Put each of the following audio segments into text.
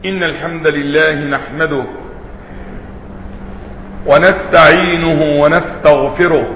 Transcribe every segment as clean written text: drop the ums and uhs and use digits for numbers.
إن الحمد لله نحمده ونستعينه ونستغفره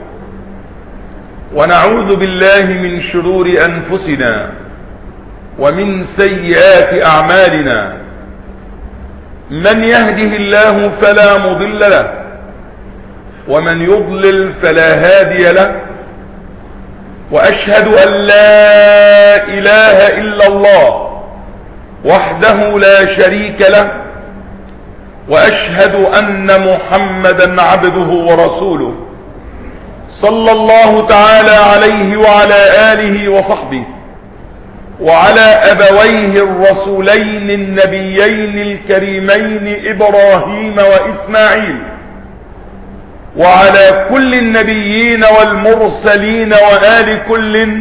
ونعوذ بالله من شرور أنفسنا ومن سيئات أعمالنا. من يهده الله فلا مضل له ومن يضلل فلا هادي له، وأشهد أن لا إله إلا الله وحده لا شريك له، وأشهد أن محمدا عبده ورسوله صلى الله تعالى عليه وعلى آله وصحبه وعلى أبويه الرسولين النبيين الكريمين إبراهيم وإسماعيل، وعلى كل النبيين والمرسلين وآل كل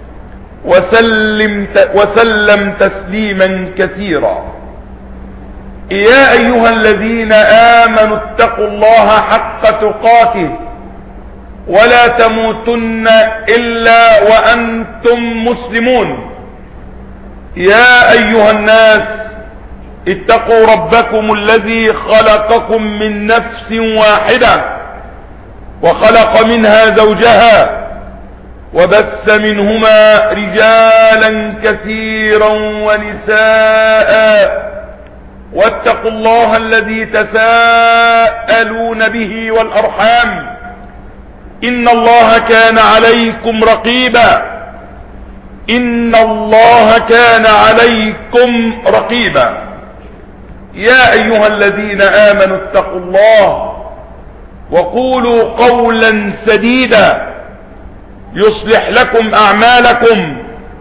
وسلم تسليما كثيرا. يا أيها الذين آمنوا اتقوا الله حق تقاته ولا تموتن إلا وأنتم مسلمون. يا أيها الناس اتقوا ربكم الذي خلقكم من نفس واحدة وخلق منها زوجها وبث منهما رجالا كثيرا ونساء، واتقوا الله الذي تساءلون به والأرحام إن الله كان عليكم رقيبا. إن الله كان عليكم رقيبا. يا أيها الذين آمنوا اتقوا الله وقولوا قولا سديدا يصلح لكم أعمالكم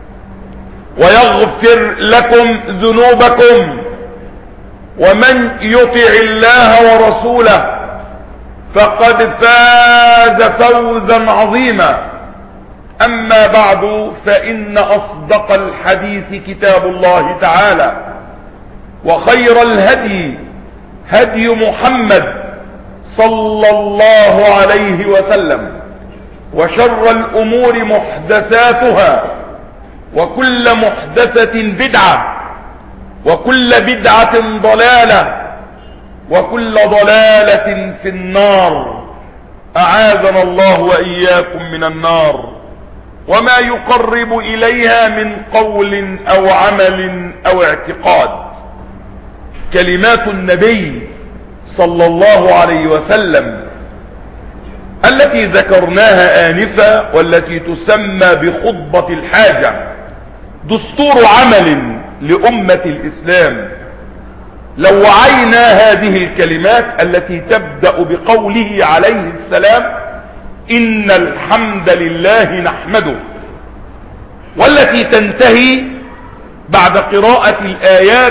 ويغفر لكم ذنوبكم، ومن يطع الله ورسوله فقد فاز فوزا عظيما. أما بعد، فإن أصدق الحديث كتاب الله تعالى، وخير الهدي هدي محمد صلى الله عليه وسلم، وشر الأمور محدثاتها، وكل محدثة بدعة، وكل بدعة ضلالة، وكل ضلالة في النار. أعاذنا الله وإياكم من النار وما يقرب إليها من قول أو عمل أو اعتقاد. كلمات النبي صلى الله عليه وسلم التي ذكرناها آنفا، والتي تسمى بخطبة الحاجة، دستور عمل لأمة الإسلام. لو وعينا هذه الكلمات التي تبدأ بقوله عليه السلام إن الحمد لله نحمده، والتي تنتهي بعد قراءة الآيات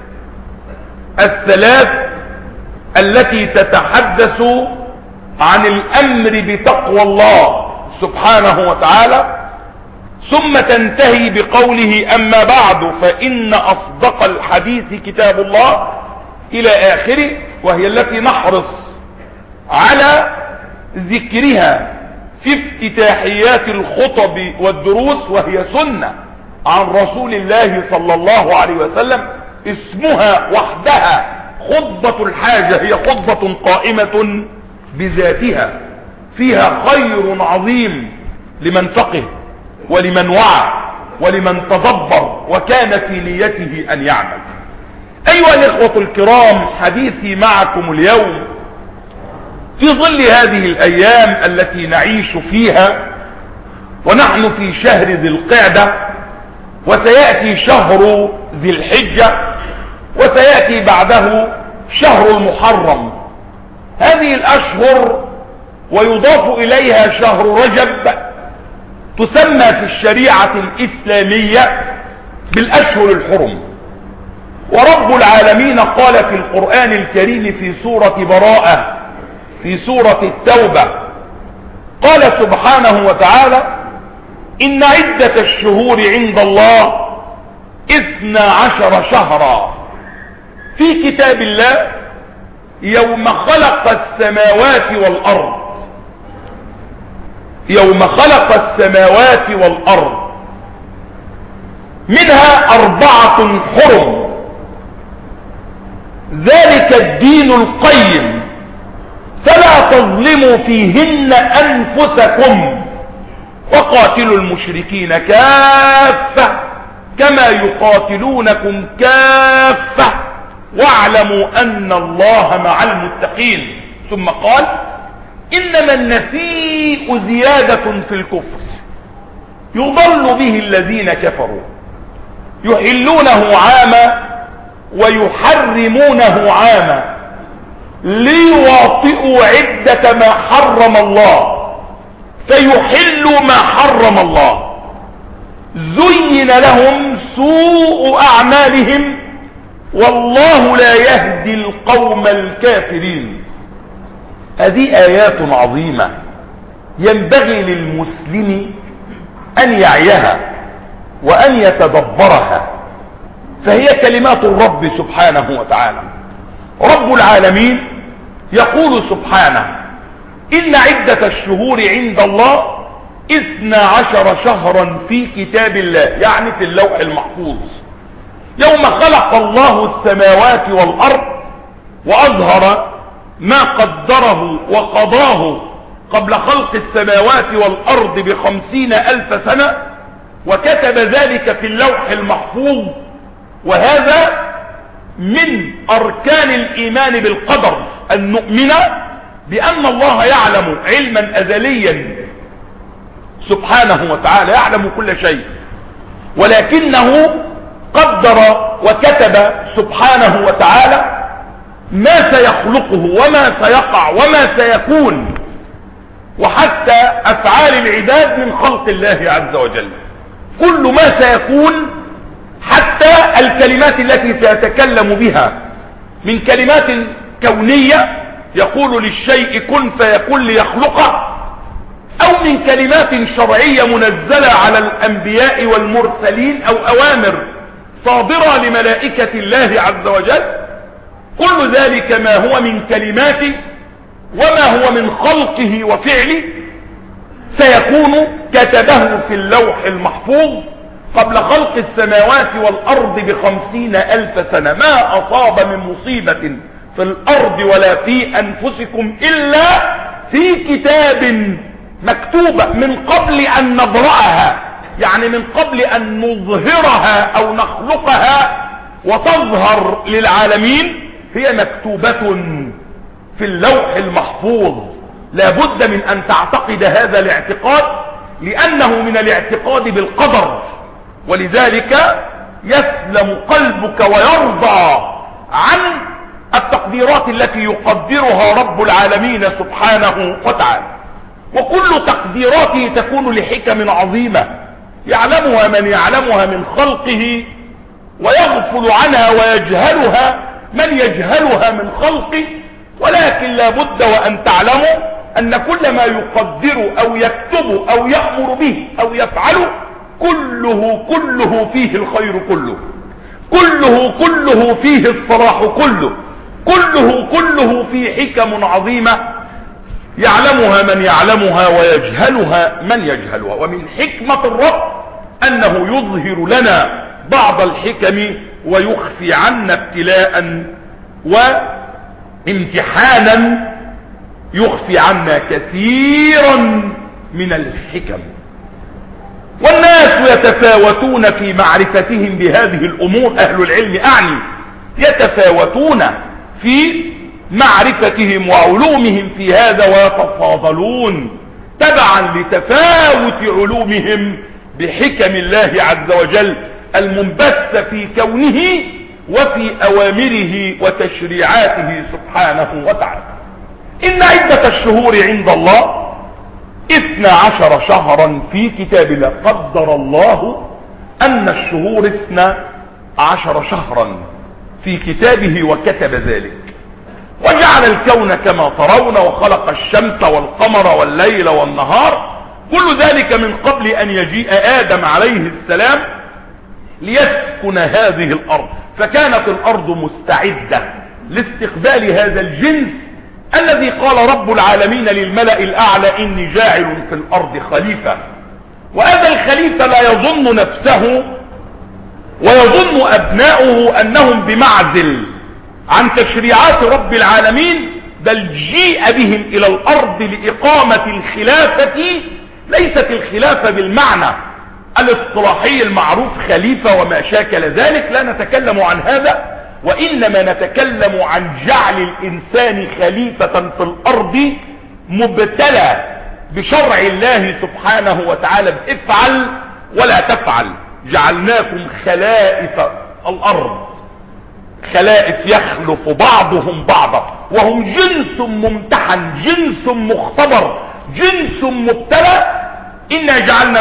الثلاث التي تتحدث عن الأمر بتقوى الله سبحانه وتعالى، ثم تنتهي بقوله أما بعد فإن أصدق الحديث كتاب الله إلى آخره، وهي التي نحرص على ذكرها في افتتاحيات الخطب والدروس، وهي سنة عن رسول الله صلى الله عليه وسلم، اسمها وحدها خطبة الحاجة. هي خطبة قائمة بذاتها، فيها خير عظيم لمن فقه ولمن وعى ولمن تدبر وكان في نيته أن يعمل. أيها الإخوة الكرام، حديثي معكم اليوم في ظل هذه الأيام التي نعيش فيها، ونحن في شهر ذي القعدة، وسيأتي شهر ذي الحجة، وسيأتي بعده شهر المحرم. هذه الأشهر ويضاف إليها شهر رجب تسمى في الشريعة الإسلامية بالأشهر الحرم. ورب العالمين قال في القرآن الكريم في سورة براءة في سورة التوبة، قال سبحانه وتعالى إن عدة الشهور عند الله 12 شهرا في كتاب الله يوم خلق السماوات والأرض، يوم خلق السماوات والأرض منها 4 حرم ذلك الدين القيم فلا تظلموا فيهن أنفسكم وقاتلوا المشركين كافة كما يقاتلونكم كافة واعلموا أن الله مع المتقين. ثم قال إنما النسيء زيادة في الكفر يضل به الذين كفروا يحلونه عاما ويحرمونه عاما ليواطئوا عدة ما حرم الله فيحلوا ما حرم الله زين لهم سوء أعمالهم والله لا يهدي القوم الكافرين. هذه آيات عظيمة ينبغي للمسلم أن يعيها وأن يتدبرها، فهي كلمات الرب سبحانه وتعالى. رب العالمين يقول سبحانه إن عدة الشهور عند الله 12 شهرا في كتاب الله، يعني في اللوح المحفوظ، يوم خلق الله السماوات والأرض وأظهر ما قدره وقضاه قبل خلق السماوات والأرض ب50,000 سنة وكتب ذلك في اللوح المحفوظ. وهذا من أركان الإيمان بالقدر أن نؤمن بأن الله يعلم علما أزليا سبحانه وتعالى، يعلم كل شيء، ولكنه قدر وكتب سبحانه وتعالى ما سيخلقه وما سيقع وما سيكون، وحتى أفعال العباد من خلق الله عز وجل، كل ما سيكون، حتى الكلمات التي سيتكلم بها من كلمات كونية يقول للشيء كن فيكون ليخلقه، أو من كلمات شرعية منزلة على الأنبياء والمرسلين أو أوامر صادرة لملائكة الله عز وجل. كل ذلك ما هو من كلمات وما هو من خلقه وفعله سيكون كتبه في اللوح المحفوظ قبل خلق السماوات والأرض ب50,000 سنة. ما أصاب من مصيبة في الأرض ولا في أنفسكم إلا في كتاب مكتوبة من قبل أن نبرأها، يعني من قبل أن نظهرها أو نخلقها وتظهر للعالمين، هي مكتوبة في اللوح المحفوظ. لا بد من أن تعتقد هذا الاعتقاد، لأنه من الاعتقاد بالقدر، ولذلك يسلم قلبك ويرضى عن التقديرات التي يقدرها رب العالمين سبحانه وتعالى. وكل تقديراته تكون لحكم عظيمة يعلمها من يعلمها من خلقه، ويغفل عنها ويجهلها من يجهلها من خلقه. ولكن لا بد وأن تعلموا أن كل ما يقدر أو يكتب أو يأمر به أو يفعل كله فيه الخير كله، كله فيه الصلاح كله في حكم عظيمة يعلمها من يعلمها ويجهلها من يجهلها. ومن حكمة الرب أنه يظهر لنا بعض الحكم ويخفي عنا ابتلاء وامتحانا يخفي عنا كثيرا من الحكم. والناس يتفاوتون في معرفتهم بهذه الأمور، أهل العلم أعني، يتفاوتون في معرفتهم وعلومهم في هذا، ويتفاضلون تبعا لتفاوت علومهم بحكم الله عز وجل المنبث في كونه وفي أوامره وتشريعاته سبحانه وتعالى. إن عدة الشهور عند الله 12 شهرا في كتاب الله. قدر الله أن الشهور 12 شهرا في كتابه وكتب ذلك، وجعل الكون كما ترون، وخلق الشمس والقمر والليل والنهار، كل ذلك من قبل أن يجيء آدم عليه السلام ليسكن هذه الأرض. فكانت الأرض مستعدة لاستقبال هذا الجنس الذي قال رب العالمين للملأ الأعلى إني جاعل في الأرض خليفة. وهذا الخليفة لا يظن نفسه ويظن أبناؤه أنهم بمعزل، عن تشريعات رب العالمين، بل جيء بهم الى الارض لإقامة الخلافة. ليست الخلافة بالمعنى الاصطلاحي المعروف خليفة وما شاكل ذلك، لا نتكلم عن هذا، وإنما نتكلم عن جعل الإنسان خليفة في الأرض مبتلى بشرع الله سبحانه وتعالى، افعل ولا تفعل. جعلناكم خلائف الأرض، خلائف يخلف بعضهم بعضا، وهم جنس ممتحن، جنس مختبر، جنس مبتلى. إنا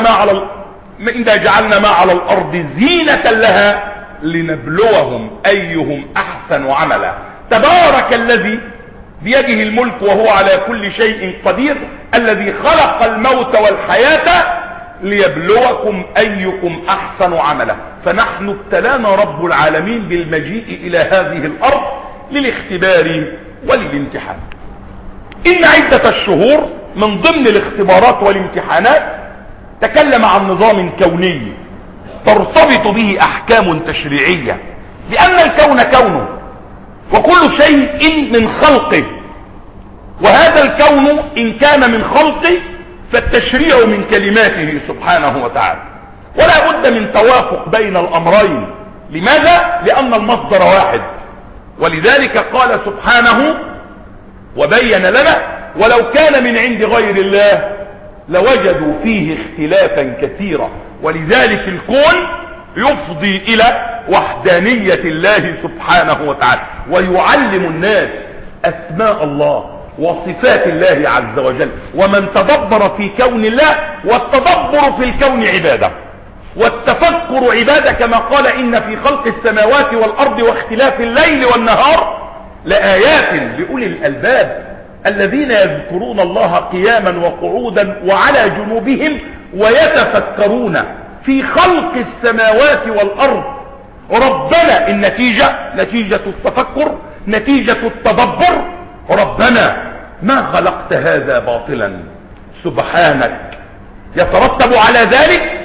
جعلنا ما على الأرض زينة لها لنبلوهم أيهم أحسن عملا. تبارك الذي بيده الملك وهو على كل شيء قدير، الذي خلق الموت والحياة ليبلوكم أيكم أحسن عملا. فنحن ابتلانا رب العالمين بالمجيء إلى هذه الأرض للاختبار وللامتحان. إن عدة الشهور من ضمن الاختبارات والامتحانات تكلم عن نظام كوني ترتبط به أحكام تشريعية، لأن الكون كونه وكل شيء من خلقه، وهذا الكون إن كان من خلقه فالتشريع من كلماته سبحانه وتعالى، ولا بد من توافق بين الأمرين. لماذا؟ لأن المصدر واحد، ولذلك قال سبحانه وبين لنا ولو كان من عند غير الله لوجدوا فيه اختلافا كثيرا. ولذلك الكون يفضي إلى وحدانية الله سبحانه وتعالى، ويعلم الناس أسماء الله وصفات الله عز وجل. ومن تدبر في كون الله، والتدبر في الكون عبادة، والتفكر عبادة، كما قال إن في خلق السماوات والأرض واختلاف الليل والنهار لآيات لأولي الألباب الذين يذكرون الله قياما وقعودا وعلى جنوبهم ويتفكرون في خلق السماوات والأرض. ربنا النتيجة نتيجة التفكر، نتيجة التدبر. ربنا ما خلقت هذا باطلا سبحانك، يترتب على ذلك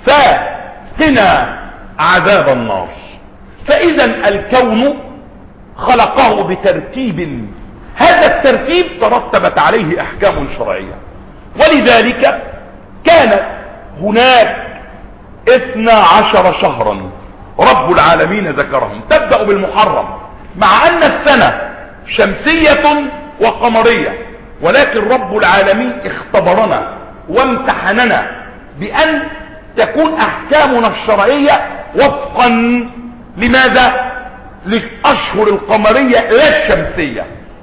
فقنا عذاب النار. فإذا الكون خلقه بترتيب، هذا الترتيب ترتبت عليه أحكام شرعية، ولذلك كان هناك 12 شهرا رب العالمين ذكرهم، تبدأ بالمحرم، مع أن السنة شمسية وقمرية، ولكن رب العالمين اختبرنا وامتحننا بأن تكون أحكامنا الشرعية وفقا لماذا؟ للأشهر القمرية لا الشمسية.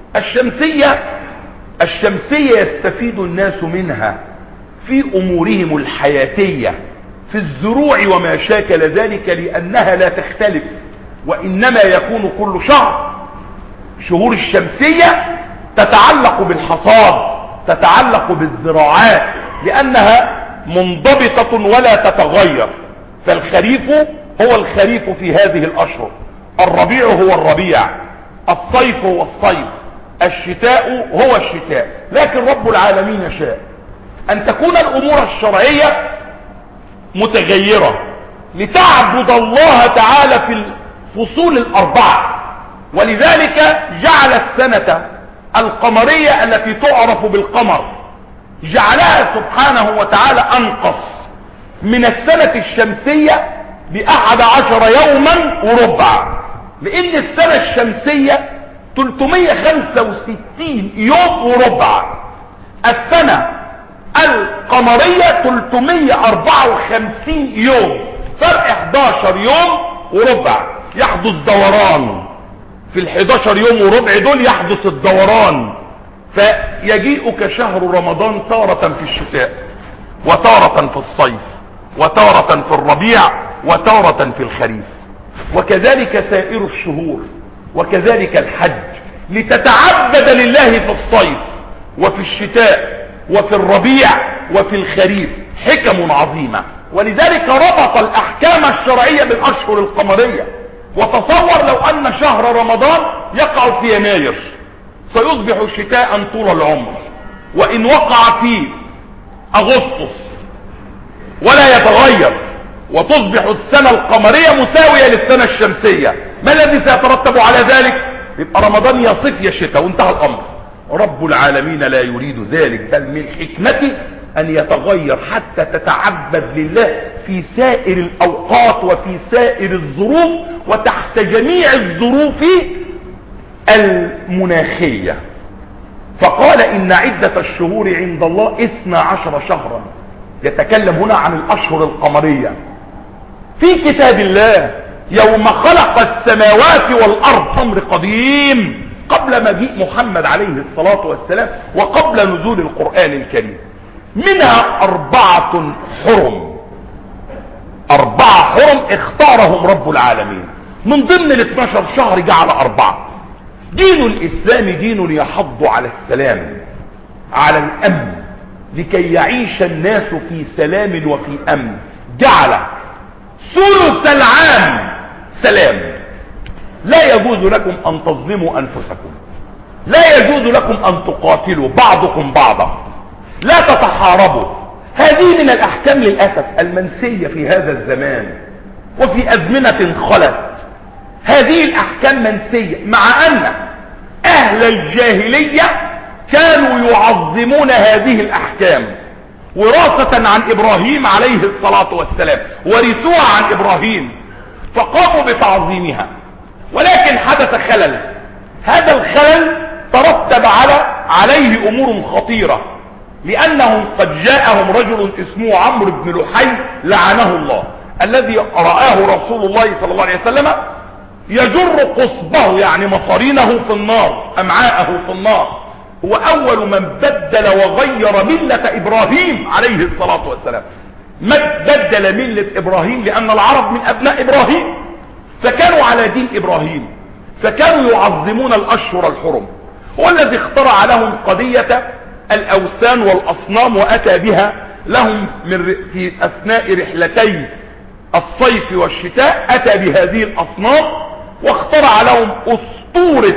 الشمسية يستفيد الناس منها في أمورهم الحياتية، في الزروع وما شاكل ذلك، لأنها لا تختلف، وإنما يكون كل شهور الشمسية تتعلق بالحصاد، تتعلق بالزراعات، لأنها منضبطة ولا تتغير. فالخريف هو الخريف في هذه الأشهر، الربيع هو الربيع، الصيف هو الصيف، الشتاء هو الشتاء. لكن رب العالمين شاء أن تكون الأمور الشرعية متغيرة لتعبد الله تعالى في الفصول الأربعة، ولذلك جعل السنة القمرية التي تعرف بالقمر جعلها سبحانه وتعالى أنقص من السنة الشمسية ب11 يوما وربع، لأن السنة الشمسية 365 يوم وربع، السنة القمرية 354 يوم، فرق 11 يوم وربع. يحدث دوران في ال11 يوم وربع دول، يحدث الدوران، فيجيئك شهر رمضان تارة في الشتاء، وتارة في الصيف، وتارة في الربيع، وتارة في الخريف، وكذلك سائر الشهور، وكذلك الحج، لتتعبد لله في الصيف وفي الشتاء وفي الربيع وفي الخريف، حكم عظيمة. ولذلك ربط الأحكام الشرعية بالأشهر القمرية. وتصور لو أن شهر رمضان يقع في يناير سيصبح شتاء طول العمر، وإن وقع في أغسطس ولا يتغير، وتصبح السنة القمرية مساوية للسنة الشمسية، ما الذي سيترتب على ذلك؟ يبقى رمضان يا صيف يا شتاء وانتهى الامر. رب العالمين لا يريد ذلك، بل من حكمته ان يتغير حتى تتعبد لله في سائر الاوقات وفي سائر الظروف وتحت جميع الظروف المناخية. فقال ان عدة الشهور عند الله 12 شهرا، يتكلم هنا عن الاشهر القمرية في كتاب الله يوم خلق السماوات والارض، امر قديم قبل مجيء محمد عليه الصلاة والسلام وقبل نزول القرآن الكريم. منها 4 حرم، 4 حرم اختارهم رب العالمين، من ضمن 12 شهر جعل 4. دين الاسلام دين يحض على السلام، على الامن، لكي يعيش الناس في سلام وفي امن. جعل ثلث العام سلام، لا يجوز لكم ان تظلموا انفسكم، لا يجوز لكم ان تقاتلوا بعضكم بعضا، لا تتحاربوا. هذه من الاحكام للاسف المنسية في هذا الزمان وفي ازمنة خلت. هذه الاحكام منسية، مع ان اهل الجاهلية كانوا يعظمون هذه الاحكام وراثة عن ابراهيم عليه الصلاة والسلام، ورثوها عن ابراهيم فقاموا بتعظيمها. ولكن حدث خلل، هذا الخلل ترتب عليه امور خطيرة، لانهم قد جاءهم رجل اسمه عمرو بن لحي لعنه الله، الذي رآه رسول الله صلى الله عليه وسلم يجر قصبه يعني مصارينه في النار، امعاءه في النار. هو اول من بدل وغير ملة ابراهيم عليه الصلاة والسلام. ما بدل ملة ابراهيم لان العرب من ابناء ابراهيم، فكانوا على دين ابراهيم، فكانوا يعظمون الاشهر الحرم. هو الذي اخترع لهم قضية الاوثان والاصنام، واتى بها لهم في اثناء رحلتي الصيف والشتاء، اتى بهذه الاصنام واخترع لهم اسطورة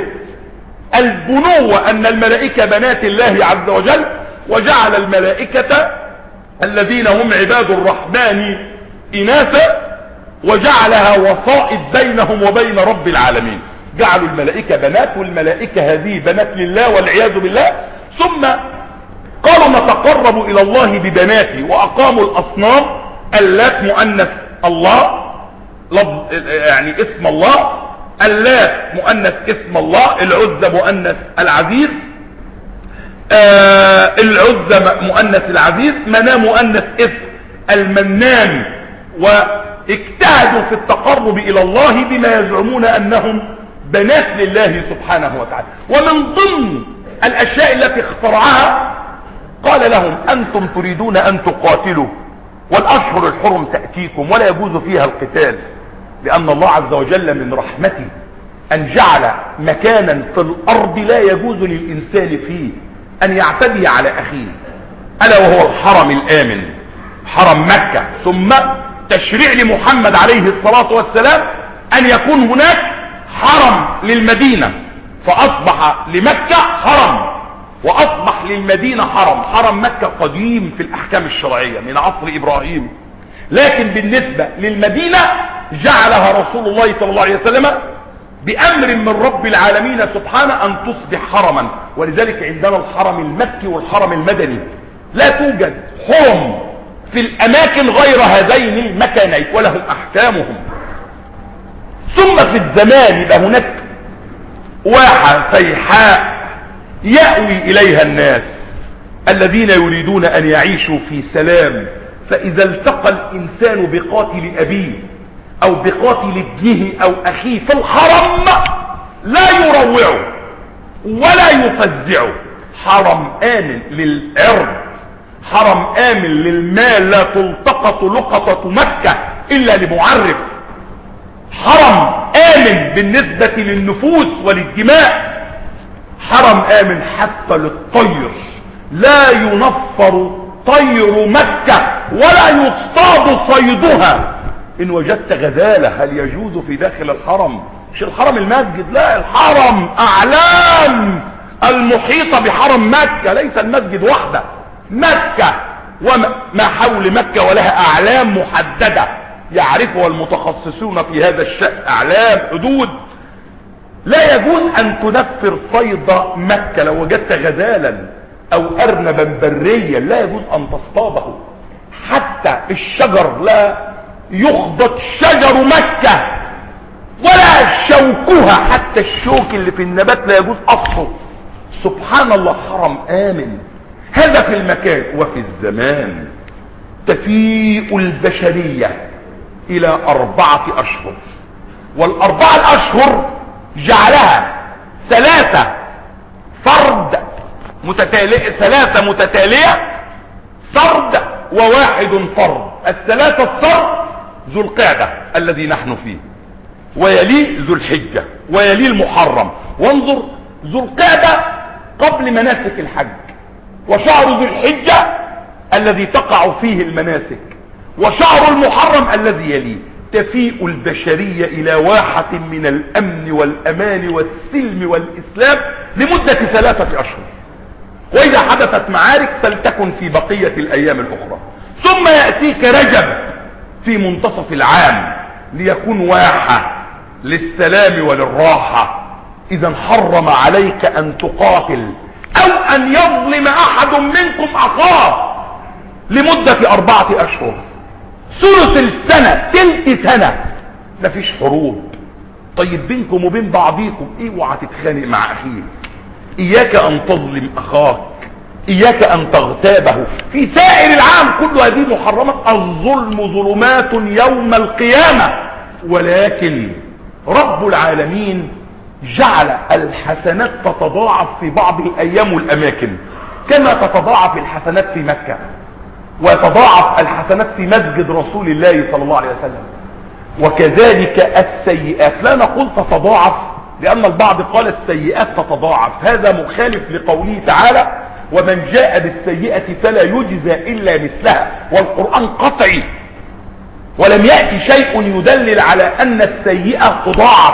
البنوة، ان الملائكة بنات الله عز وجل، وجعل الملائكة الذين هم عباد الرحمن اناثا، وجعلها وسائط بينهم وبين رب العالمين. جعلوا الملائكة بنات، والملائكة هذه بنات لله والعياذ بالله. ثم قالوا نتقرب الى الله ببناته، واقاموا الاصنام. اللات مؤنث الله، لفظ يعني اسم الله، اللات مؤنث اسم الله، العزى مؤنث العزيز، العزى مؤنث العزيز، مناه مؤنث اسم المنان. واجتهدوا في التقرب الى الله بما يزعمون انهم بنات لله سبحانه وتعالى. ومن ضمن الاشياء التي اخترعها قال لهم انتم تريدون ان تقاتلوا والاشهر الحرم تأتيكم ولا يجوز فيها القتال، لان الله عز وجل من رحمته ان جعل مكانا في الارض لا يجوز للانسان فيه ان يعتدي على اخيه، الا وهو الحرم الامن، حرم مكة. ثم تشريع لمحمد عليه الصلاة والسلام ان يكون هناك حرم للمدينة، فاصبح لمكة حرم واصبح للمدينة حرم. حرم مكة قديم في الاحكام الشرعية من عصر ابراهيم، لكن بالنسبة للمدينة جعلها رسول الله صلى الله عليه وسلم بامر من رب العالمين سبحانه ان تصبح حرما. ولذلك عندنا الحرم المكي والحرم المدني، لا توجد حرم في الاماكن غير هذين المكانين ولهم احكامهم. ثم في الزمان يبقى هناك واحة سيحاء يأوي اليها الناس الذين يريدون ان يعيشوا في سلام. فاذا التقى الانسان بقاتل ابيه او بقاتل ابنه او اخيه في الحرم لا يروعه ولا يفزعه. حرم امن للعرض، حرم امن للمال، لا تلتقط لقطة مكة الا لمعرف. حرم امن بالنسبة للنفوس وللدماء، حرم امن حتى للطير، لا ينفر طير مكة ولا يصطاد صيدها. ان وجدت غزالة هل يجوز في داخل الحرم؟ مش الحرم المسجد، لا، الحرم اعلام المحيطة بحرم مكة، ليس المسجد وحده، مكة وما حول مكة ولها اعلام محددة يعرفها المتخصصون في هذا الشأن، اعلام حدود. لا يجوز ان تنفر صيد مكة. لو وجدت غزالا او ارنبا بريا لا يجوز ان تصطاده. حتى الشجر لا يخضط شجر مكة ولا شوكها، حتى الشوك اللي في النبات لا يجوز قصه. سبحان الله، حرم آمن. هذا في المكان. وفي الزمان تفيء البشرية الى 4 اشهر، والاربعة الاشهر جعلها 3 فرد متتالية، 3 متتالية فرد وواحد فرد. ال3 الفرد ذو القعدة الذي نحن فيه، ويليه ذو الحجة، ويليه المحرم. وانظر، ذو القعدة قبل مناسك الحج، وشهر ذو الحجة الذي تقع فيه المناسك، وشهر المحرم الذي يليه. تفيء البشرية الى واحة من الامن والامان والسلم والاسلام لمدة 3 اشهر. واذا حدثت معارك فلتكن في بقية الايام الاخرى. ثم يأتيك رجب في منتصف العام ليكون واحة للسلام وللراحة. اذا حرم عليك ان تقاتل او ان يظلم احد منكم اخاه لمدة 4 اشهر. ثلث السنة، تلت سنة مفيش حروب. طيب بينكم وبين بعضيكم اوعى تتخانق مع اخيك، اياك ان تظلم اخاك، اياك ان تغتابه. في سائر العام كل هذه محرمات. الظلم ظلمات يوم القيامة. ولكن رب العالمين جعل الحسنات تتضاعف في بعض الايام والاماكن، كما تتضاعف الحسنات في مكة، ويتضاعف الحسنات في مسجد رسول الله صلى الله عليه وسلم. وكذلك السيئات، لا نقول تتضاعف لان البعض قال السيئات تتضاعف، هذا مخالف لقوله تعالى ومن جاء بالسيئة فلا يجزى الا مثلها. والقرآن قطعي، ولم يأتي شيء يدلل على ان السيئة تضاعف،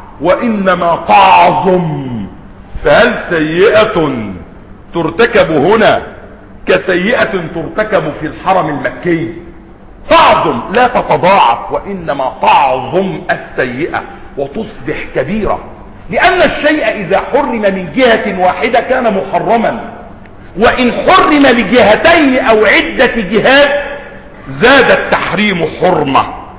وانما تعظم. فهل سيئة ترتكب هنا كسيئة ترتكب في الحرم المكي؟ تعظم لا تتضاعف، وانما تعظم السيئة وتصبح كبيرة. لان الشيء اذا حرم من جهة واحدة كان محرما، وان حرم لجهتين او عدة جهات زاد التحريم حرمة،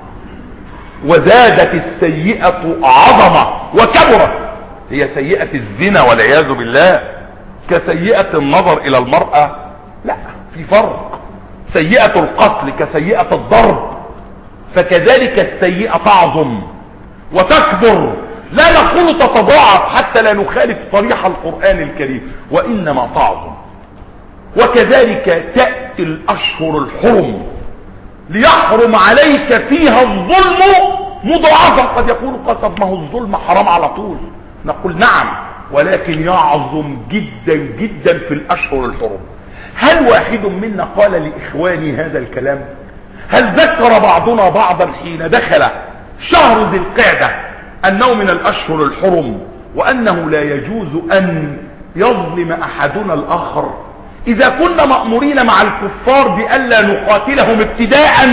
وزادت السيئة عظمة وكبرت. هي سيئة الزنا والعياذ بالله كسيئة النظر الى المرأة؟ لا، في فرق. سيئة القتل كسيئة الضرب. فكذلك السيئة تعظم وتكبر، لا نقول تتضاعف حتى لا نخالف صريح القرآن الكريم، وإنما تعظم. وكذلك تأتي الأشهر الحرم ليحرم عليك فيها الظلم مضاعفا. قد يقول قصد ما هو الظلم حرام على طول، نقول نعم، ولكن يعظم جدا جدا في الأشهر الحرم. هل واحد منا قال لإخواني هذا الكلام؟ هل ذكر بعضنا بعضا حين دخل شهر ذي القعدة أنه من الأشهر الحرم، وأنه لا يجوز أن يظلم أحدنا الآخر؟ إذا كنا مأمورين مع الكفار بألا نقاتلهم ابتداء،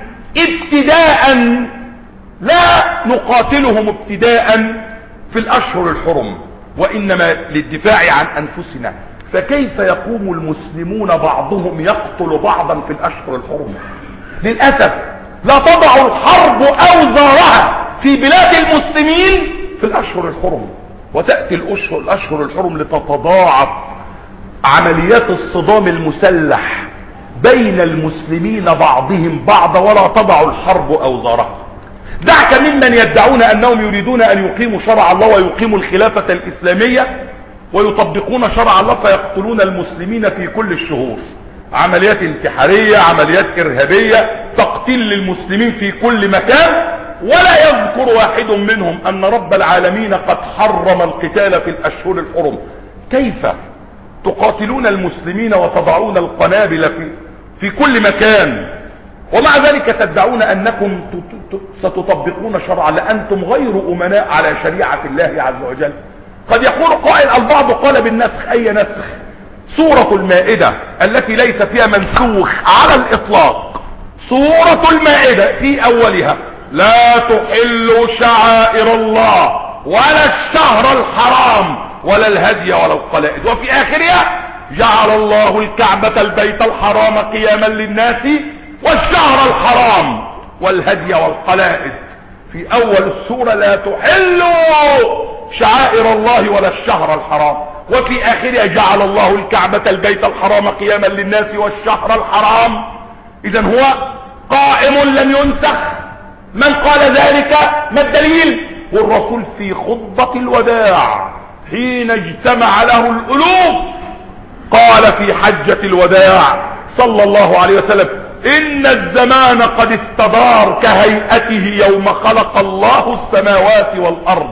لا نقاتلهم ابتداء في الأشهر الحرم، وإنما للدفاع عن أنفسنا، فكيف يقوم المسلمون بعضهم يقتل بعضا في الأشهر الحرم؟ للأسف لا تضع الحرب أوزارها في بلاد المسلمين في الأشهر الحرم، وتأتي الأشهر الحرم لتتضاعف عمليات الصدام المسلح بين المسلمين بعضهم بعضا، ولا تضع الحرب أوزارها. دعك ممن يدعون أنهم يريدون أن يقيموا شرع الله ويقيموا الخلافة الإسلامية ويطبقون شرع الله فيقتلون المسلمين في كل الشهور، عمليات انتحارية، عمليات إرهابية، تقتيل للمسلمين في كل مكان، ولا يذكر واحد منهم أن رب العالمين قد حرم القتال في الأشهر الحرم. كيف تقاتلون المسلمين وتضعون القنابل في كل مكان، ومع ذلك تدعون أنكم ستطبقون شرعا لأنتم غير أمناء على شريعة الله عز وجل؟ قد يقول قائل البعض قال بالنسخ. أي نسخ؟ سورة المائدة التي ليس فيها منسوخ على الإطلاق، سورة المائدة في أولها لا تحلوا شعائر الله ولا الشهر الحرام ولا الهدي ولا القلائد. وفي آخرها جعل الله الكعبة البيت الحرام قياما للناس والشهر الحرام والهدي والقلائد. في أول السورة لا تحلوا شعائر الله ولا الشهر الحرام، وفي آخرها جعل الله الكعبة البيت الحرام قياما للناس والشهر الحرام. إذن هو قائم لم ينسخ. من قال ذلك؟ ما الدليل؟ والرسول في خطبة الوداع حين اجتمع له الألوف قال في حجة الوداع صلى الله عليه وسلم: إن الزمان قد استدار كهيئته يوم خلق الله السماوات والأرض.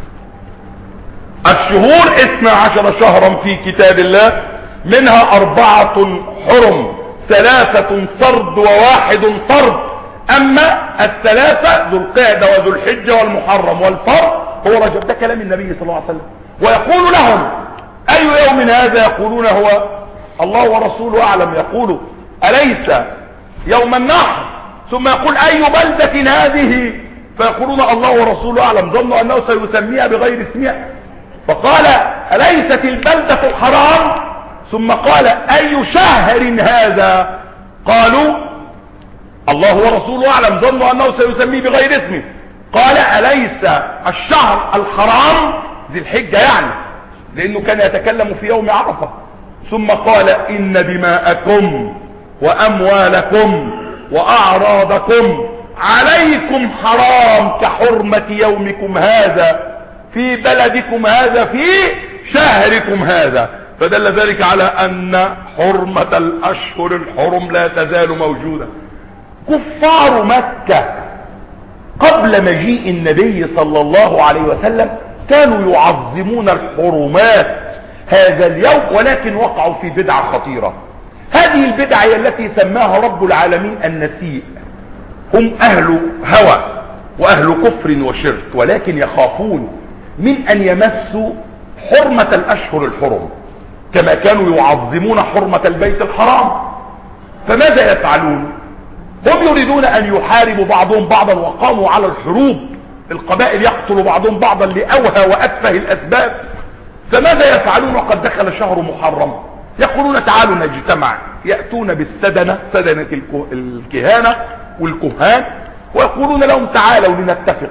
الشهور 12 شهرا في كتاب الله، منها 4 حرم، 3 فرد و1 فرد. أما الثلاثة ذو القعدة وذو الحجة والمحرم، والفرد هو رجب. ده كلام النبي صلى الله عليه وسلم. ويقول لهم: أي يوم هذا؟ يقولون: هو الله ورسوله أعلم. يقول: أليس يوم النحر؟ ثم يقول: أي بلدة هذه؟ فيقولون: الله ورسوله أعلم. ظنوا أنه سيسميها بغير اسمها، فقال: أليست البلدة الحرام؟ ثم قال: أي شهر هذا؟ قالوا: الله ورسوله أعلم. ظنوا أنه سيسميه بغير اسمه. قال: أليس الشهر الحرام؟ ذي الحجة يعني، لأنه كان يتكلم في يوم عرفة. ثم قال: إن دماءكم وأموالكم وأعراضكم عليكم حرام كحرمة يومكم هذا في بلدكم هذا في شهركم هذا. فدل ذلك على أن حرمة الأشهر الحرم لا تزال موجودة. كفار مكة قبل مجيء النبي صلى الله عليه وسلم كانوا يعظمون الحرمات هذا اليوم، ولكن وقعوا في بدعة خطيرة. هذه البدعة هي التي سماها رب العالمين النسيء. هم أهل هوى وأهل كفر وشرك، ولكن يخافون من أن يمسوا حرمة الأشهر الحرم كما كانوا يعظمون حرمة البيت الحرام. فماذا يفعلون؟ هم يريدون أن يحاربوا بعضهم بعضا، وقاموا على الحروب. القبائل يقتل بعضهم بعضا لأوهى وأتفه الأسباب. فماذا يفعلون وقد دخل شهر محرم؟ يقولون: تعالوا نجتمع. يأتون بالسدنة، سدنة الكهانة والكهان، ويقولون لهم: تعالوا لنتفق،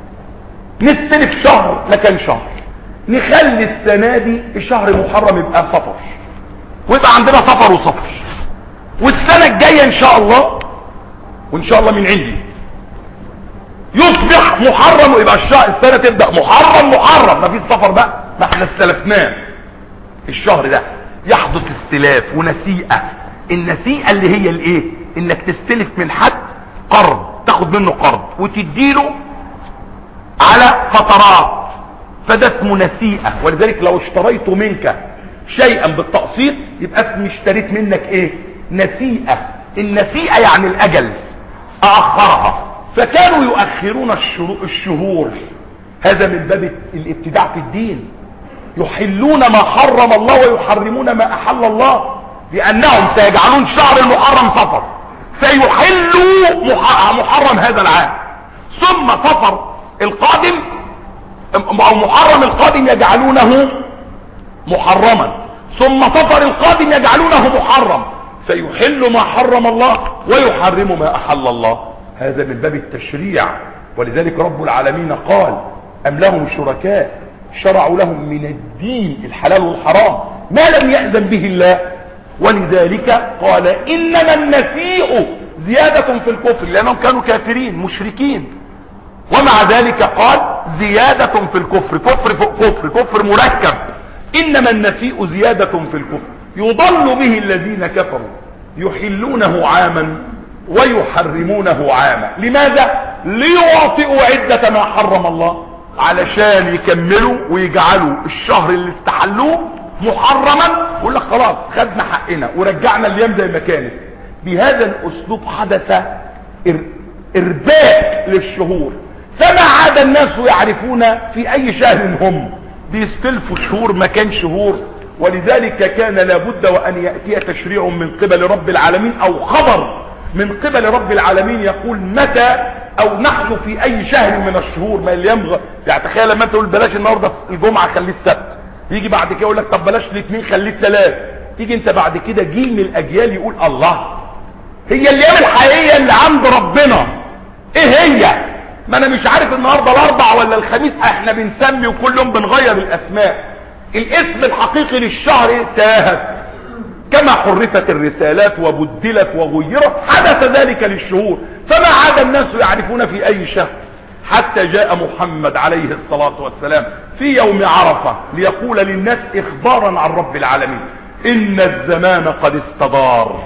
نستلف شهر مكان شهر، نخلي السنة دي الشهر محرم يبقى صفر، ويبقى عندنا صفر وصفر، والسنة الجاية ان شاء الله، وان شاء الله من عندي يصبح محرم، ويبقى السنة تبدأ محرم ما فيش صفر بقى، ما احنا استلفناه. الشهر ده يحدث استلاف ونسيئة. النسيئة اللي هي الايه؟ انك تستلف من حد قرض، تاخد منه قرض وتديله على فترات، فده اسمه نسيئة. ولذلك لو اشتريت منك شيئا بالتقسيط يبقى اسمي اشتريت منك ايه؟ نسيئة. النسيئة يعني الاجل، اخرها. فكانوا يؤخرون الشهور. هذا من باب الابتداع في الدين. يحلون ما حرم الله ويحرمون ما احل الله، لانهم سيجعلون شهر المحرم صفر، سيحلوا محرم هذا العام، ثم صفر القادم او محرم القادم يجعلونه محرما، ثم صفر القادم يجعلونه محرم، فيحل ما حرم الله ويحرم ما احل الله. هذا من باب التشريع. ولذلك رب العالمين قال: ام لهم شركاء شرعوا لهم من الدين الحلال والحرام ما لم يأذن به الله. ولذلك قال: انما النسيء زيادة في الكفر، لانهم كانوا كافرين مشركين. ومع ذلك قال: زيادة في الكفر، كفر فوق كفر، كفر مركب. انما النسيء زيادة في الكفر يضل به الذين كفروا يحلونه عاما ويحرمونه عاما. لماذا؟ ليواطئوا عدة ما حرم الله، علشان يكملوا ويجعلوا الشهر اللي استحلوه محرما، يقول لك خلاص خدنا حقنا ورجعنا الايام زي ما كانت. بهذا الاسلوب حدث ارباك للشهور، فما عاد الناس يعرفون في اي شهر هم، بيستلفوا شهور مكان شهور. ولذلك كان لابد وان يأتي تشريع من قبل رب العالمين او خبر من قبل رب العالمين يقول متى او نحن في اي شهر من الشهور ما اللي ينبغي. يعني تخيل لما انت تقول بلاش النهارده الجمعه خليه السبت، يجي بعد كده يقول لك طب بلاش الاثنين خليه الثلاث، تيجي انت بعد كده جيل من الاجيال يقول الله هي الايام الحقيقيه اللي عند ربنا ايه هي؟ ما انا مش عارف النهارده الاربع ولا الخميس، احنا بنسمي وكل يوم بنغير الاسماء. الاسم الحقيقي للشهر تاهت كما حرفت الرسالات وبدلت وغيرت، حدث ذلك للشهور، فما عاد الناس يعرفون في اي شهر، حتى جاء محمد عليه الصلاة والسلام في يوم عرفة ليقول للناس اخبارا عن رب العالمين ان الزمان قد استدار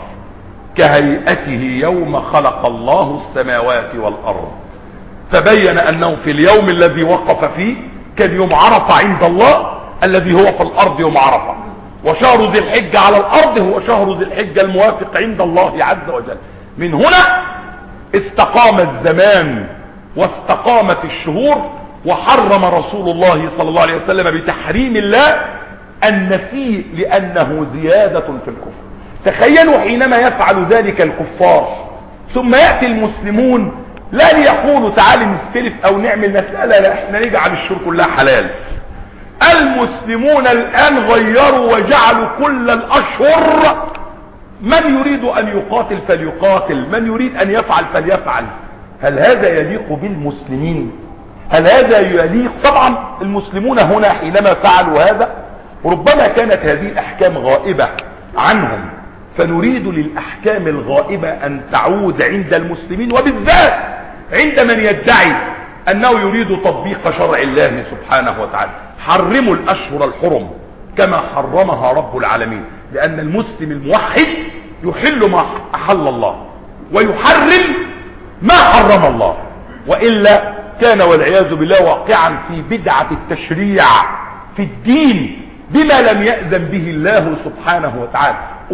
كهيئته يوم خلق الله السماوات والارض، فبين انه في اليوم الذي وقف فيه كان يوم عرفة عند الله الذي هو في الارض يوم عرفة، وشهر ذي الحجة على الارض هو شهر ذي الحجة الموافق عند الله عز وجل. من هنا استقام الزمان واستقامت الشهور، وحرم رسول الله صلى الله عليه وسلم بتحريم الله النسيء لانه زيادة في الكفر. تخيلوا حينما يفعل ذلك الكفار ثم يأتي المسلمون لا ليقولوا تعالوا نستلف او نعمل لا لا لا، احنا نجعل الشهور كلها حلال. المسلمون الان غيروا وجعلوا كل الاشهر من يريد ان يقاتل فليقاتل، من يريد ان يفعل فليفعل. هل هذا يليق بالمسلمين؟ هل هذا يليق؟ طبعا المسلمون هنا حينما فعلوا هذا ربما كانت هذه الاحكام غائبة عنهم، فنريد للاحكام الغائبة ان تعود عند المسلمين، وبالذات عند من يدعي انه يريد تطبيق شرع الله سبحانه وتعالى. حرموا الاشهر الحرم كما حرمها رب العالمين، لان المسلم الموحد يحل ما احل الله ويحرم ما حرم الله، وإلا كان والعياذ بالله واقعا في بدعة التشريع في الدين بما لم يأذن به الله سبحانه وتعالى.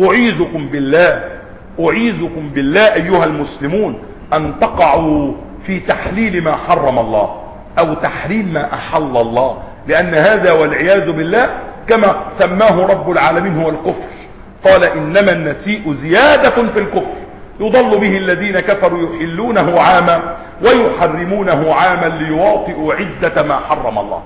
أعيذكم بالله أيها المسلمون أن تقعوا في تحليل ما حرم الله أو تحريم ما أحل الله، لأن هذا والعياذ بالله كما سماه رب العالمين هو الكفر. قال إنما النسيء زيادة في الكفر يضل به الذين كفروا يحلونه عاما ويحرمونه عاما ليواطئوا عدة ما حرم الله.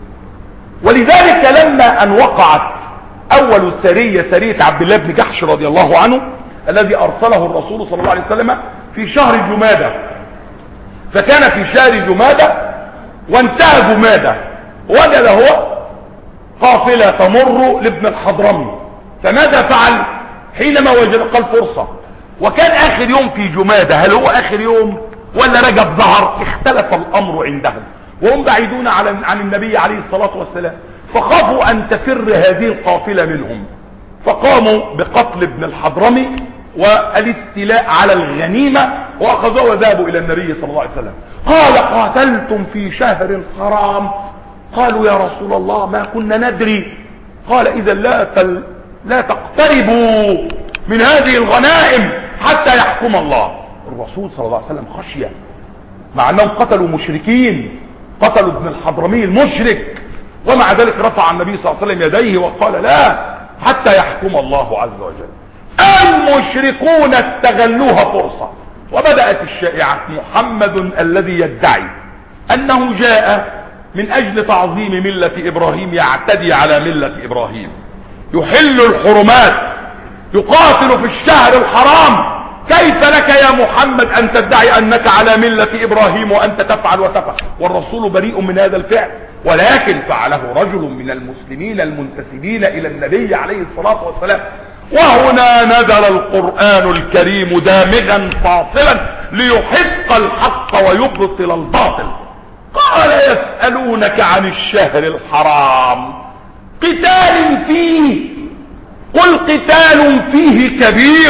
ولذلك لما أن وقعت أول سرية عبد الله بن جحش رضي الله عنه الذي أرسله الرسول صلى الله عليه وسلم في شهر جمادة، فكان في شهر جمادة وانتهى جمادة وجد هو قافلة تمر لابن الحضرمي، فماذا فعل حينما وجد؟ قال فرصة، وكان آخر يوم في جمادة، هل هو آخر يوم ولا رجب ظهر؟ اختلف الأمر عندهم وهم بعيدون عن النبي عليه الصلاة والسلام، فخافوا أن تفر هذه القافلة منهم، فقاموا بقتل ابن الحضرمي والاستيلاء على الغنيمة وأخذوه وذهبوا إلى النبي صلى الله عليه وسلم. قال قاتلتم في شهر حرام؟ قالوا يا رسول الله ما كنا ندري. قال إذا لا تقتربوا من هذه الغنائم حتى يحكم الله. الرسول صلى الله عليه وسلم خشية، مع أنهم قتلوا مشركين، قتلوا ابن الحضرمي المشرك، ومع ذلك رفع النبي صلى الله عليه وسلم يديه وقال لا حتى يحكم الله عز وجل. المشركون استغلوها فرصة، وبدأت الشائعة محمد الذي يدعي أنه جاء من أجل تعظيم ملة إبراهيم يعتدي على ملة إبراهيم، يحل الحرمات، يقاتل في الشهر الحرام. كيف لك يا محمد أن تدعي أنك على ملة إبراهيم وأنت تفعل وتفعل؟ والرسول بريء من هذا الفعل، ولكن فعله رجل من المسلمين المنتسبين إلى النبي عليه الصلاة والسلام. وهنا نزل القرآن الكريم دامغا فاصلا ليحق الحق ويبطل الباطل. قال يسألونك عن الشهر الحرام قتال فيه، قل قتال فيه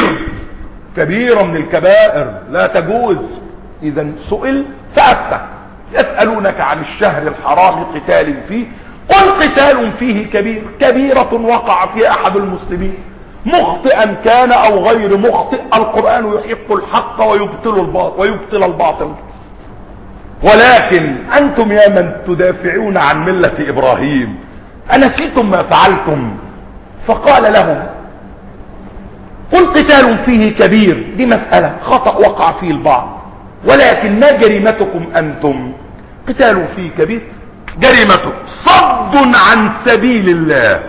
كبيرة من الكبائر لا تجوز. إذا سئل فأفتى. يسألونك عن الشهر الحرام قتال فيه، قل قتال فيه كبيرة وقع فيها أحد المسلمين مخطئا كان أو غير مخطئ، القرآن يحق الحق ويبطل الباطل. ولكن أنتم يا من تدافعون عن ملة إبراهيم أنسيتم ما فعلتم؟ فقال لهم قل قتال فيه كبير، دي مسألة خطأ وقع فيه البعض، ولكن ما جريمتكم أنتم؟ قتال فيه كبير. جريمته صد عن سبيل الله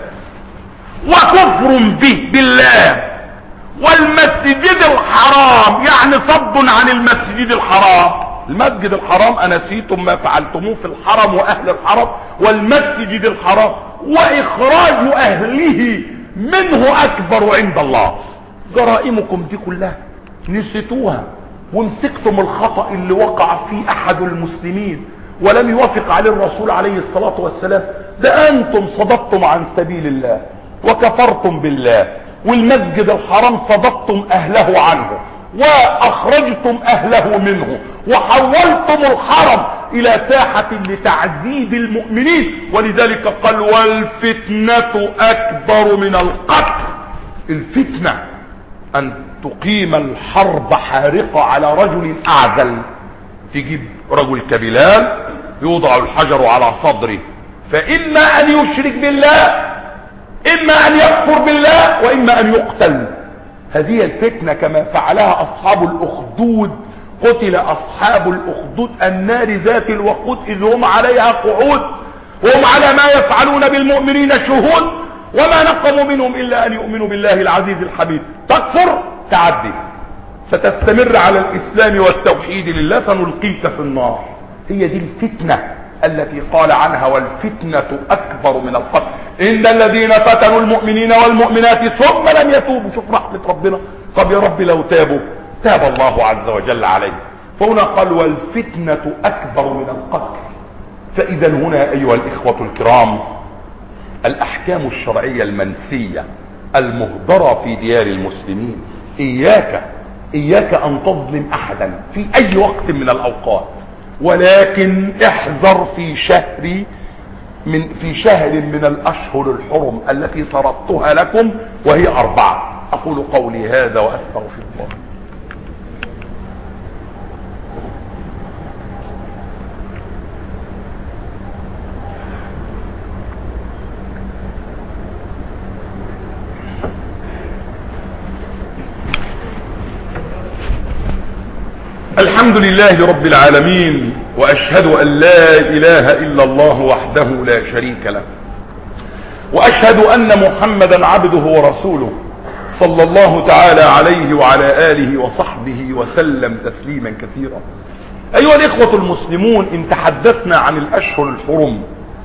وكفر به بالله والمسجد الحرام، يعني صد عن المسجد الحرام. المسجد الحرام أنسيتم ما فعلتموه في الحرم وأهل الحرم والمسجد الحرام، وإخراج أهله منه أكبر عند الله. جرائمكم دي كلها نسيتوها ومسكتم الخطأ اللي وقع فيه أحد المسلمين ولم يوافق عليه الرسول عليه الصلاة والسلام. ده أنتم صددتم عن سبيل الله وكفرتم بالله، والمسجد الحرام صددتم أهله عنه وأخرجتم أهله منه، وحولتم الحرم إلى ساحة لتعذيب المؤمنين. ولذلك قال والفتنة أكبر من القتل. الفتنة أن تقيم الحرب حارقة على رجل أعزل، تجيب رجل كبلال يوضع الحجر على صدره، فإما أن يشرك بالله، إما أن يكفر بالله، وإما أن يقتل. هذه الفتنة كما فعلها أصحاب الأخدود. قتل أصحاب الأخدود النار ذات الوقود إذ هم عليها قعود وهم على ما يفعلون بالمؤمنين شهود، وما نقموا منهم إلا أن يؤمنوا بالله العزيز الحميد. تكفر تعدي، ستستمر على الإسلام والتوحيد لله، فنلقيك في النار. هي دي الفتنة التي قال عنها والفتنة أكبر من القتل. إن الذين فتنوا المؤمنين والمؤمنات ثم لم يتوبوا. شوف رحمة ربنا. طب يا رب لو تابوا تاب الله عز وجل عليه. فهنا قال والفتنة أكبر من القتل. فإذا هنا أيها الإخوة الكرام الأحكام الشرعية المنسية المهدرة في ديار المسلمين. إياك أن تظلم أحدا في أي وقت من الأوقات، ولكن احذر في شهر من الأشهر الحرم التي سردتها لكم وهي 4. أقول قولي هذا وأستغفر الله. الحمد لله رب العالمين، وأشهد أن لا إله إلا الله وحده لا شريك له، وأشهد أن محمدا عبده ورسوله صلى الله تعالى عليه وعلى آله وصحبه وسلم تسليما كثيرا. أيها الإخوة المسلمون، إن تحدثنا عن الأشهر الحرم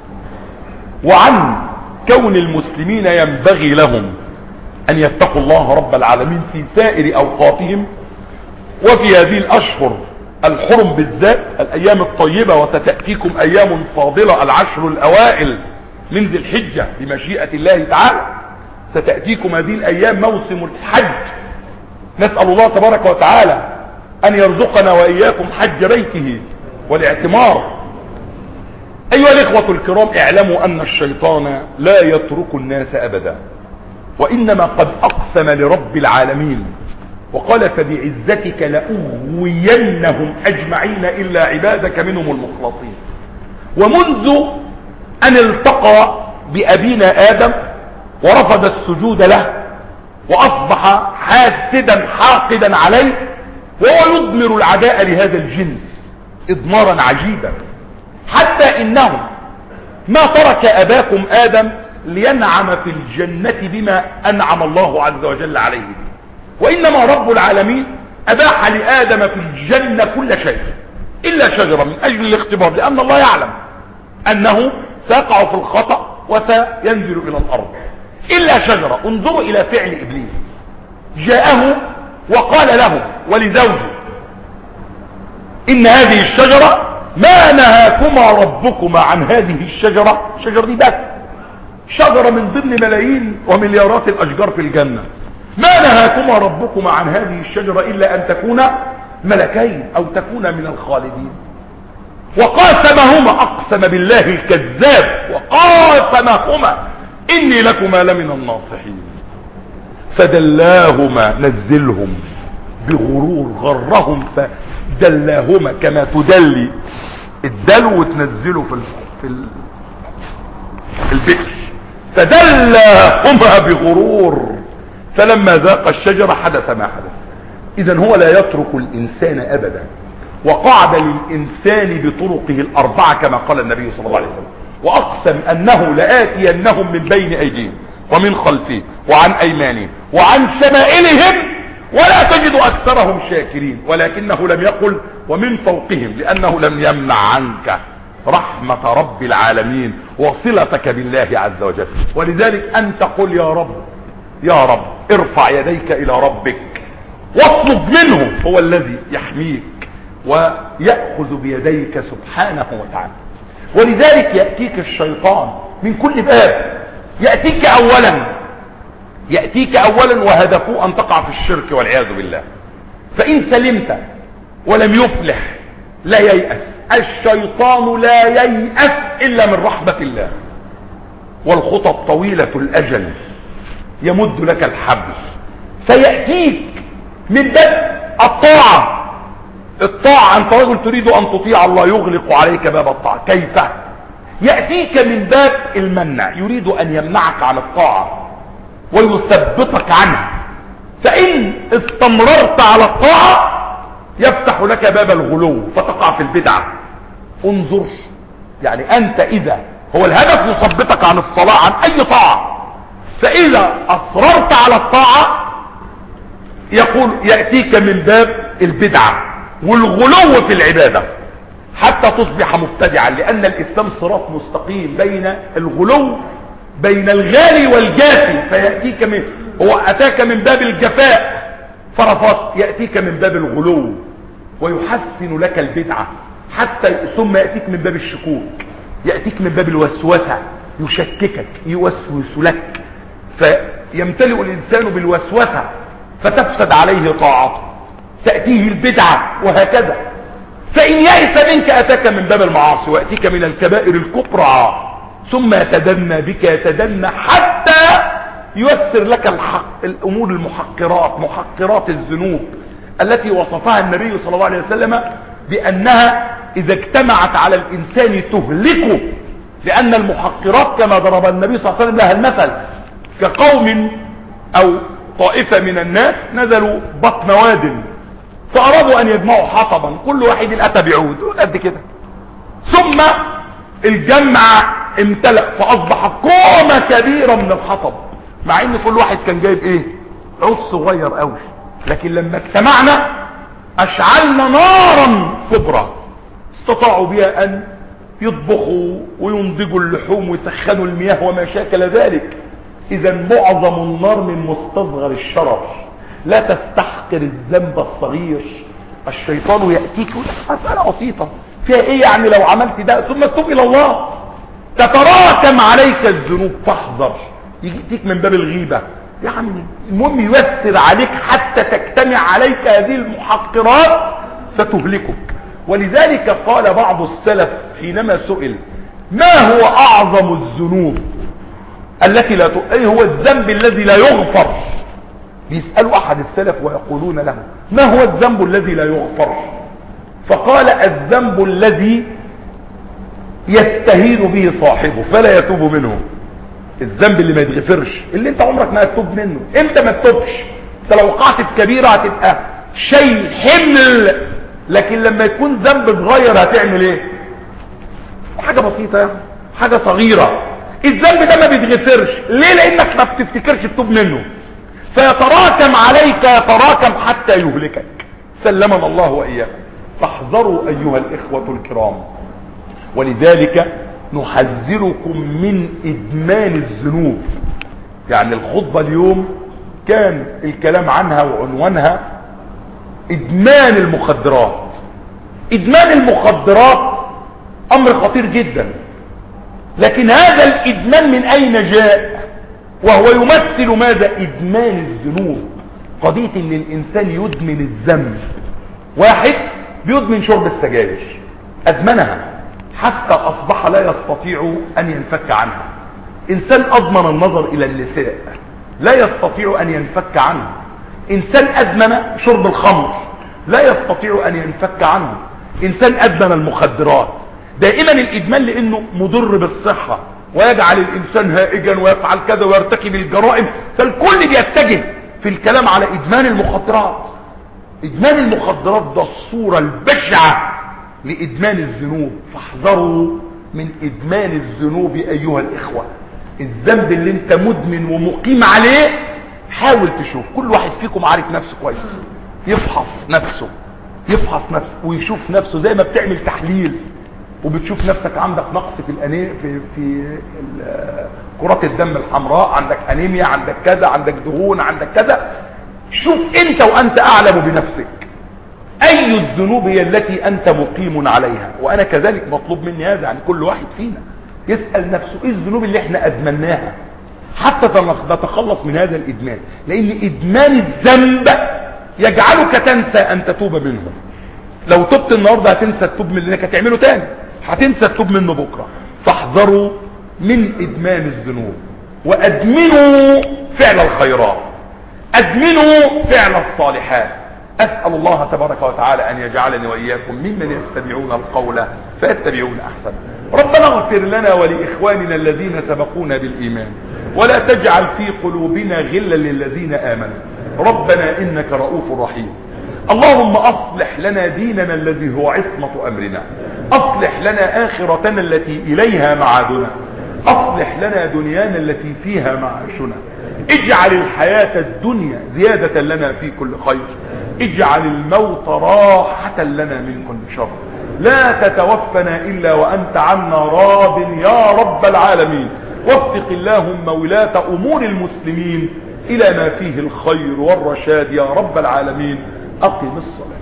وعن كون المسلمين ينبغي لهم أن يتقوا الله رب العالمين في سائر أوقاتهم، وفي هذه الأشهر الحرم بالذات الأيام الطيبة، وستأتيكم أيام فاضلة العشر الأوائل من ذي الحجة بمشيئة الله تعالى. ستأتيكم هذه الأيام موسم الحج، نسأل الله تبارك وتعالى أن يرزقنا وإياكم حج بيته والاعتمار. أيها الإخوة الكرام، اعلموا أن الشيطان لا يترك الناس أبدا، وإنما قد أقسم لرب العالمين وقال فبعزتك لأغوينهم أجمعين إلا عبادك منهم المخلصين. ومنذ أن التقى بأبينا آدم ورفض السجود له وأصبح حاسدا حاقدا عليه، وهو يضمر العداء لهذا الجنس إضمارا عجيبا، حتى إنه ما ترك أباكم آدم لينعم في الجنة بما أنعم الله عز وجل عليه، وإنما رب العالمين أباح لآدم في الجنة كل شيء إلا شجرة من أجل الاختبار، لأن الله يعلم أنه سيقع في الخطأ وسينزل إلى الأرض، إلا شجرة. انظروا إلى فعل إبليس، جاءه وقال له ولزوجه إن هذه الشجرة ما نهاكما ربكما عن هذه الشجرة. الشجرة دي بس شجرة من ضمن ملايين ومليارات الأشجار في الجنة. ما نهاكما ربكما عن هذه الشجرة إلا أن تكونا ملكين أو تكونا من الخالدين. وقاسمهما، أقسم بالله الكذاب، وقاسمهما إني لكما لمن الناصحين. فدلاهما، نزلهم بغرور، غرهم فدلاهما كما تدلي الدلو وتنزله في البئر. فدلاهما بغرور فلما ذاق الشجرة حدث ما حدث. إذن هو لا يترك الإنسان أبدا، وقعد للإنسان بطرقه الأربعة كما قال النبي صلى الله عليه وسلم، وأقسم أنه لآتينهم من بين أيديهم ومن خلفهم وعن أيمانهم وعن شمائلهم ولا تجد أكثرهم شاكرين، ولكنه لم يقل ومن فوقهم، لأنه لم يمنع عنك رحمة رب العالمين وصلتك بالله عز وجل. ولذلك أنت قل يا رب يا رب، ارفع يديك إلى ربك واطلب منه، هو الذي يحميك ويأخذ بيديك سبحانه وتعالى. ولذلك يأتيك الشيطان من كل باب، يأتيك أولا وهدفه أن تقع في الشرك والعياذ بالله، فإن سلمت ولم يفلح لا ييأس. الشيطان لا ييأس إلا من رحمة الله، والخطط طويلة الأجل يمد لك الحبل، فيأتيك من باب الطاعة أنت رجل تريد أن تطيع الله يغلق عليك باب الطاعة. كيف؟ يأتيك من باب المنع، يريد أن يمنعك عن الطاعة ويثبتك عنها، فإن استمررت على الطاعة يفتح لك باب الغلو فتقع في البدعة. انظر، يعني أنت إذا هو الهدف يثبتك عن الصلاة عن أي طاعة، فإذا أصررت على الطاعة يقول يأتيك من باب البدعة والغلو في العبادة حتى تصبح مبتدعا، لأن الإسلام صراط مستقيم بين الغلو بين الغالي والجافي، فيأتيك من هو أتاك من باب الجفاء فرفضت، يأتيك من باب الغلو ويحسن لك البدعة حتى ثم يأتيك من باب الشكوك، يأتيك من باب الوسوسة يشككك يوسوس لك فيمتلئ الإنسان بالوسوسة فتفسد عليه طاعته، تأتيه البدعة وهكذا. فإن يأس منك أتاك من باب المعاصي ويأتيك من الكبائر الكبرى، ثم يتدنى بك يتدنى حتى ييسر لك الأمور محقرات الذنوب التي وصفها النبي صلى الله عليه وسلم بأنها إذا اجتمعت على الإنسان تهلكه، لأن المحقرات كما ضرب النبي صلى الله عليه وسلم لها المثل كقوم أو طائفة من الناس نزلوا بطن واد فأرادوا أن يجمعوا حطبا، كل واحد أتى بعود قد كده، ثم الجمع امتلأ فأصبح كومة كبيرة من الحطب، مع ان كل واحد كان جايب عود صغير قوي، لكن لما اجتمعنا اشعلنا نارا كبرى استطاعوا بها ان يطبخوا وينضجوا اللحوم ويسخنوا المياه وما شاكل ذلك. اذا معظم النار من مستصغر الشرر، لا تستحقر الذنب الصغير. الشيطان يأتيك مسألة بسيطة فيها ايه يعني لو عملت ده ثم تتوب الى الله، تتراكم عليك الذنوب فاحذر، يجيك من باب الغيبة يا عمي، المهم ييسر عليك حتى تجتمع عليك هذه المحقرات فتهلكك. ولذلك قال بعض السلف حينما سئل ما هو اعظم الذنوب التي لا ايه هو الذنب الذي لا يغفر، بيسألوا احد السلف ويقولون له ما هو الذنب الذي لا يغفر، فقال الذنب الذي يستهين به صاحبه فلا يتوب منه. الذنب اللي ما يتغفرش، اللي انت عمرك ما هتتوب منه، انت ما تتوبش، انت لو وقعت في كبيرة هتبقى شيء حمل، لكن لما يكون ذنب صغير هتعمل ايه؟ حاجة بسيطة يعني، حاجة صغيرة. الذنب ده ما بيتغفرش ليه؟ لانك ما بتفتكرش تتوب منه، فيتراكم عليك يتراكم حتى يهلكك. سلمنا الله وإياكم. فاحذروا ايها الاخوة الكرام. ولذلك نحذركم من ادمان الذنوب. يعني الخطبة اليوم كان الكلام عنها وعنوانها ادمان المخدرات. ادمان المخدرات امر خطير جدا، لكن هذا الادمان من اين جاء؟ وهو يمثل ماذا؟ ادمان الذنوب. قضية ان الانسان يدمن الذنب. واحد بيدمن شرب السجاير، ادمنها حتى اصبح لا يستطيع ان ينفك عنها. انسان اضمن النظر الى النساء لا يستطيع ان ينفك عنه. انسان ادمن شرب الخمر لا يستطيع ان ينفك عنه. انسان ادمن المخدرات. دائما الادمان لانه مضر بالصحة ويجعل الانسان هائجا ويفعل كذا ويرتكب الجرائم، فالكل بيتجه في الكلام على ادمان المخدرات. ادمان المخدرات ده الصورة البشعة لادمان الذنوب، فاحذروا من ادمان الذنوب ايها الاخوة. الذنب اللي انت مدمن ومقيم عليه حاول تشوف، كل واحد فيكم عارف نفسه كويس، يفحص نفسه ويشوف نفسه زي ما بتعمل تحليل وبتشوف نفسك عندك نقص في كرات الدم الحمراء، عندك انيميا، عندك كذا، عندك دهون، عندك كذا. شوف انت وانت اعلم بنفسك اي الذنوب هي التي انت مقيم عليها. وانا كذلك مطلوب مني هذا عن كل واحد فينا، يسأل نفسه ايه الذنوب اللي احنا ادمناها حتى نتخلص من هذا الادمان. لان ادمان الذنب يجعلك تنسى ان تتوب منه. لو تبت النهارده هتنسى التوب من اللي انك هتعمله تاني، هتنسى التوب منه بكره. فاحذروا من ادمان الذنوب، وادمنوا فعل الخيرات، ادمنوا فعل الصالحات. اسال الله تبارك وتعالى ان يجعلني واياكم ممن يستمعون القول فيتبعون احسنه. ربنا اغفر لنا ولاخواننا الذين سبقونا بالايمان، ولا تجعل في قلوبنا غلا للذين امنوا، ربنا انك رؤوف رحيم. اللهم اصلح لنا ديننا الذي هو عصمة امرنا، اصلح لنا اخرتنا التي اليها معادنا، اصلح لنا دنيانا التي فيها معاشنا. اجعل الحياة الدنيا زيادة لنا في كل خير، اجعل الموت راحة لنا من كل شر. لا تتوفنا الا وانت عنا راض يا رب العالمين. وفق اللهم ولاة امور المسلمين الى ما فيه الخير والرشاد يا رب العالمين. اقم الصلاة.